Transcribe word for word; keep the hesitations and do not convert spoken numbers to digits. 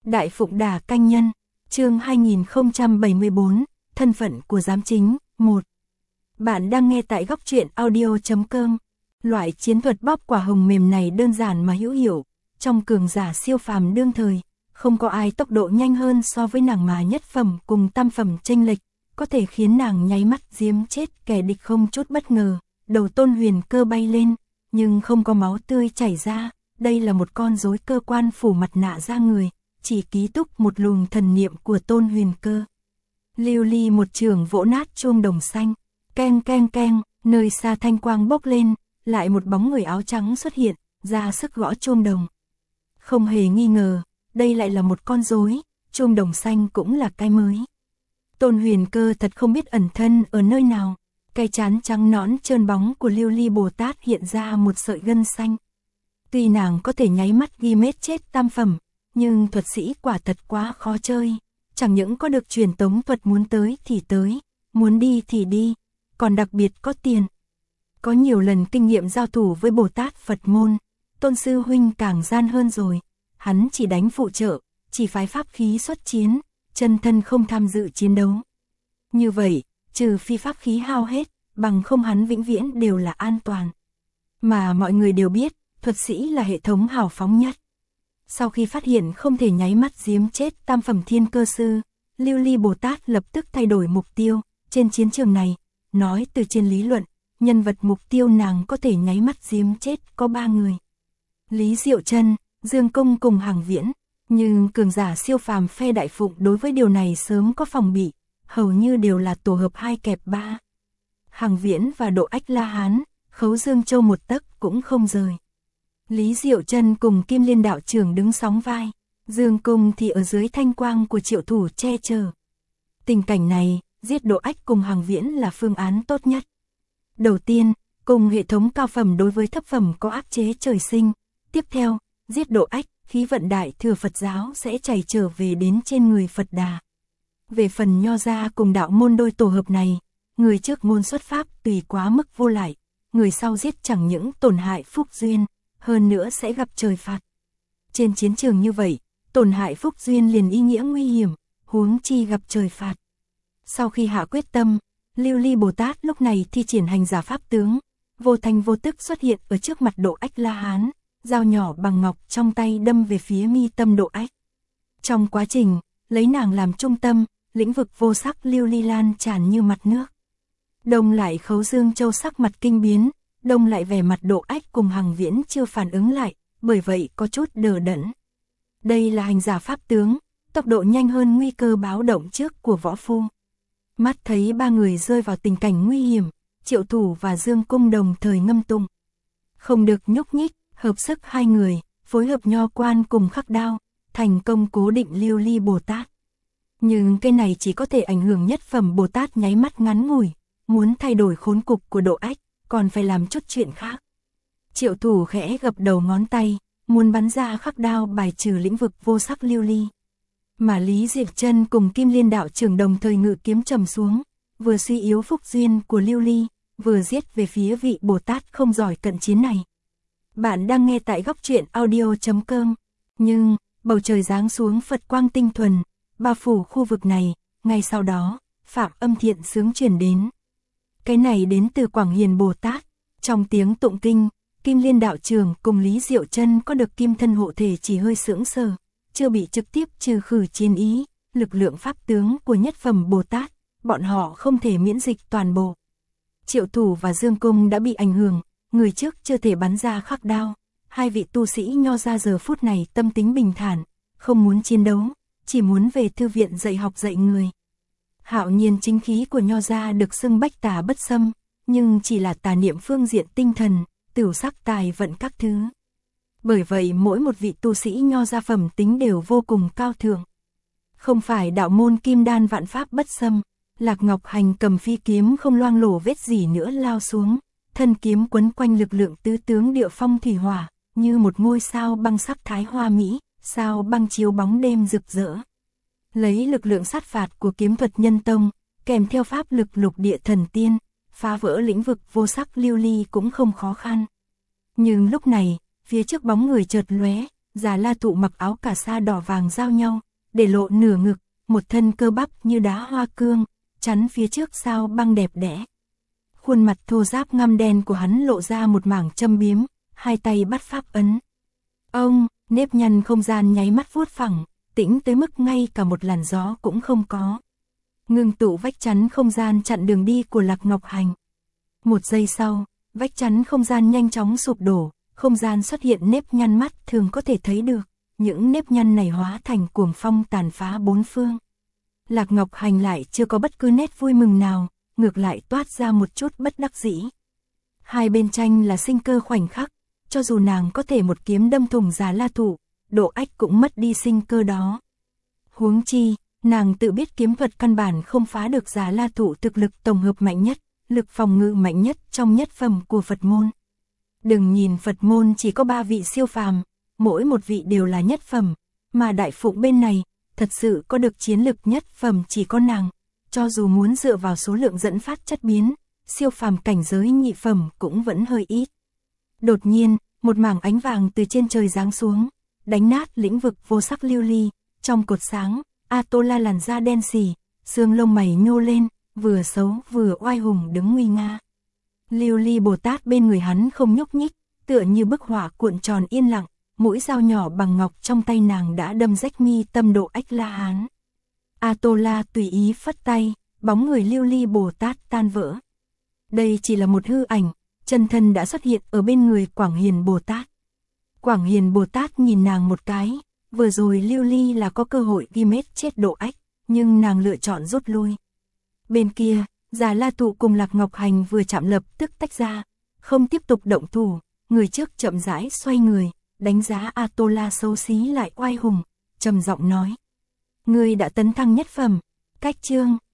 Đại Phụng Đà Canh Nhân, chương hai nghìn không trăm bảy mươi tư, thân phận của giám chính, một. Bạn đang nghe tại góc truyện audio chấm com. Loại chiến thuật bóp quả hồng mềm này đơn giản mà hữu hiệu, trong cường giả siêu phàm đương thời, không có ai tốc độ nhanh hơn so với nàng mà nhất phẩm cùng tam phẩm chênh lệch, có thể khiến nàng nháy mắt giếm chết kẻ địch không chút bất ngờ. Đầu Tôn Huyền Cơ bay lên, nhưng không có máu tươi chảy ra, đây là một con rối cơ quan phủ mặt nạ ra người, chỉ ký túc một luồng thần niệm của Tôn Huyền Cơ. Lưu Ly một trường vỗ nát chuông đồng xanh, keng keng keng, nơi xa thanh quang bốc lên, lại một bóng người áo trắng xuất hiện, ra sức gõ chuông đồng. Không hề nghi ngờ, đây lại là một con rối, chuông đồng xanh cũng là cái mới. Tôn Huyền Cơ thật không biết ẩn thân ở nơi nào, cái trán trắng nõn trơn bóng của Lưu Ly Bồ Tát hiện ra một sợi gân xanh. Tuy nàng có thể nháy mắt ghi mết chết tam phẩm, nhưng thuật sĩ quả thật quá khó chơi, chẳng những có được truyền tống thuật muốn tới thì tới, muốn đi thì đi, còn đặc biệt có tiền. Có nhiều lần kinh nghiệm giao thủ với Bồ Tát Phật môn, Tôn Sư Huynh càng gian hơn rồi, hắn chỉ đánh phụ trợ, chỉ phái pháp khí xuất chiến, chân thân không tham dự chiến đấu. Như vậy, trừ phi pháp khí hao hết, bằng không hắn vĩnh viễn đều là an toàn. Mà mọi người đều biết, thuật sĩ là hệ thống hào phóng nhất. Sau khi phát hiện không thể nháy mắt giếm chết tam phẩm thiên cơ sư, Lưu Ly Bồ Tát lập tức thay đổi mục tiêu. Trên chiến trường này, nói từ trên lý luận, nhân vật mục tiêu nàng có thể nháy mắt giếm chết có ba người. Lý Diệu Trân, Dương Công cùng Hàng Viễn, nhưng cường giả siêu phàm phe Đại Phụng đối với điều này sớm có phòng bị, hầu như đều là tổ hợp hai kẹp ba. Hàng Viễn và Độ Ách La Hán, Khấu Dương Châu một tấc cũng không rời. Lý Diệu Trân cùng Kim Liên đạo trưởng đứng sóng vai, Dương Cung thì ở dưới thanh quang của Triệu Thủ che chở. Tình cảnh này, giết Độ Ách cùng Hàng Viễn là phương án tốt nhất. Đầu tiên, cùng hệ thống cao phẩm đối với thấp phẩm có áp chế trời sinh. Tiếp theo, giết Độ Ách, khí vận đại thừa Phật giáo sẽ chảy trở về đến trên người Phật Đà. Về phần Nho gia cùng đạo môn đôi tổ hợp này, người trước ngôn xuất pháp tùy quá mức vô lại, người sau giết chẳng những tổn hại phúc duyên, hơn nữa sẽ gặp trời phạt. Trên chiến trường như vậy, tổn hại phúc duyên liền ý nghĩa nguy hiểm, huống chi gặp trời phạt. Sau khi hạ quyết tâm, Lưu Ly Bồ Tát lúc này thi triển hành giả pháp tướng, vô thành vô tức xuất hiện ở trước mặt Độ Ách La Hán, dao nhỏ bằng ngọc trong tay đâm về phía mi tâm Độ Ách. Trong quá trình, lấy nàng làm trung tâm, lĩnh vực vô sắc lưu ly lan tràn như mặt nước. Đông lại Khấu Dương Châu sắc mặt kinh biến, đông lại vẻ mặt Độ Ách cùng Hàng Viễn chưa phản ứng lại, bởi vậy có chút đờ đẫn. Đây là hành giả pháp tướng, tốc độ nhanh hơn nguy cơ báo động trước của võ phu. Mắt thấy ba người rơi vào tình cảnh nguy hiểm, Triệu Thủ và Dương Cung đồng thời ngâm tụng. Không được nhúc nhích, hợp sức hai người, phối hợp nho quan cùng khắc đao, thành công cố định Lưu Ly Bồ Tát. Nhưng cái này chỉ có thể ảnh hưởng nhất phẩm Bồ Tát nháy mắt ngắn ngủi, muốn thay đổi khốn cục của Độ Ách, còn phải làm chút chuyện khác. Triệu Thủ khẽ gập đầu ngón tay, muốn bắn ra khắc đao bài trừ lĩnh vực vô sắc lưu ly. Mà Lý Diệu Trân cùng Kim Liên đạo trưởng đồng thời ngự kiếm trầm xuống, vừa suy yếu phúc duyên của lưu ly, vừa giết về phía vị Bồ Tát không giỏi cận chiến này. Bạn đang nghe tại góc truyện audio chấm com. Nhưng, bầu trời giáng xuống Phật quang tinh thuần, bao phủ khu vực này, ngay sau đó, Phạm âm thiện sướng truyền đến. Cái này đến từ Quảng Hiền Bồ Tát. Trong tiếng tụng kinh, Kim Liên đạo trưởng cùng Lý Diệu Trân có được kim thân hộ thể chỉ hơi sững sờ, chưa bị trực tiếp trừ khử chiến ý, lực lượng pháp tướng của nhất phẩm Bồ Tát, bọn họ không thể miễn dịch toàn bộ. Triệu Thủ và Dương Cung đã bị ảnh hưởng, người trước chưa thể bắn ra khắc đao, hai vị tu sĩ Nho gia giờ phút này tâm tính bình thản, không muốn chiến đấu, chỉ muốn về thư viện dạy học dạy người. Hạo nhiên chính khí của Nho gia được xưng bách tà bất xâm, nhưng chỉ là tà niệm phương diện tinh thần, tửu sắc tài vận các thứ. Bởi vậy mỗi một vị tu sĩ Nho gia phẩm tính đều vô cùng cao thượng. Không phải đạo môn kim đan vạn pháp bất xâm, Lạc Ngọc Hành cầm phi kiếm không loang lổ vết gì nữa lao xuống, thân kiếm quấn quanh lực lượng tứ tướng địa phong thủy hỏa, như một ngôi sao băng sắc thái hoa mỹ, sao băng chiếu bóng đêm rực rỡ. Lấy lực lượng sát phạt của kiếm thuật nhân tông, kèm theo pháp lực lục địa thần tiên, phá vỡ lĩnh vực vô sắc lưu ly cũng không khó khăn. Nhưng lúc này, phía trước bóng người chợt lóe, Già La Thụ mặc áo cà sa đỏ vàng giao nhau, để lộ nửa ngực, một thân cơ bắp như đá hoa cương, chắn phía trước sao băng đẹp đẽ. Khuôn mặt thô ráp ngăm đen của hắn lộ ra một mảng châm biếm, hai tay bắt pháp ấn. Ông, nếp nhăn không gian nháy mắt vuốt phẳng, tĩnh tới mức ngay cả một làn gió cũng không có. Ngưng tụ vách chắn không gian chặn đường đi của Lạc Ngọc Hành. Một giây sau, vách chắn không gian nhanh chóng sụp đổ, không gian xuất hiện nếp nhăn mắt thường có thể thấy được, những nếp nhăn này hóa thành cuồng phong tàn phá bốn phương. Lạc Ngọc Hành lại chưa có bất cứ nét vui mừng nào, ngược lại toát ra một chút bất đắc dĩ. Hai bên tranh là sinh cơ khoảnh khắc, cho dù nàng có thể một kiếm đâm thủng Già La Thụ, Độ Ách cũng mất đi sinh cơ đó. Huống chi, nàng tự biết kiếm thuật căn bản không phá được Già La Thụ thực lực tổng hợp mạnh nhất, lực phòng ngự mạnh nhất trong nhất phẩm của Phật môn. Đừng nhìn Phật môn chỉ có ba vị siêu phàm, mỗi một vị đều là nhất phẩm, mà đại phụng bên này, thật sự có được chiến lực nhất phẩm chỉ có nàng, cho dù muốn dựa vào số lượng dẫn phát chất biến, siêu phàm cảnh giới nhị phẩm cũng vẫn hơi ít. Đột nhiên, một mảng ánh vàng từ trên trời giáng xuống, đánh nát lĩnh vực vô sắc lưu ly, trong cột sáng, Atola làn da đen xì, xương lông mày nhô lên, vừa xấu vừa oai hùng đứng nguy nga. Lưu ly Bồ Tát bên người hắn không nhúc nhích, tựa như bức họa cuộn tròn yên lặng, mũi dao nhỏ bằng ngọc trong tay nàng đã đâm rách mi tâm Độ Ách La Hán. Atola tùy ý phất tay, bóng người Lưu ly Bồ Tát tan vỡ. Đây chỉ là một hư ảnh, chân thân đã xuất hiện ở bên người Quảng Hiền Bồ Tát. Quảng Hiền Bồ Tát nhìn nàng một cái, vừa rồi Lưu ly là có cơ hội ghi mết chết Độ Ách, nhưng nàng lựa chọn rút lui. Bên kia, Già La Thụ cùng Lạc Ngọc Hành vừa chạm lập tức tách ra, không tiếp tục động thủ, người trước chậm rãi xoay người, đánh giá Atola xấu xí lại oai hùng, trầm giọng nói: "Ngươi đã tấn thăng nhất phẩm, cách chương